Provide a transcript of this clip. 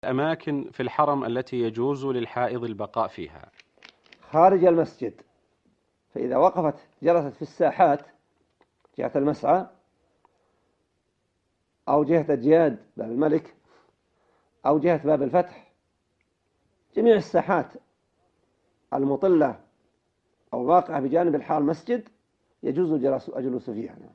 الأماكن في الحرم التي يجوز للحائض البقاء فيها؟ خارج المسجد، فإذا وقفت جلست في الساحات جهة المسعى أو جهة الجياد باب الملك أو جهة باب الفتح، جميع الساحات المطلة أو واقعة بجانب الحال مسجد يجوز الجلوس فيها.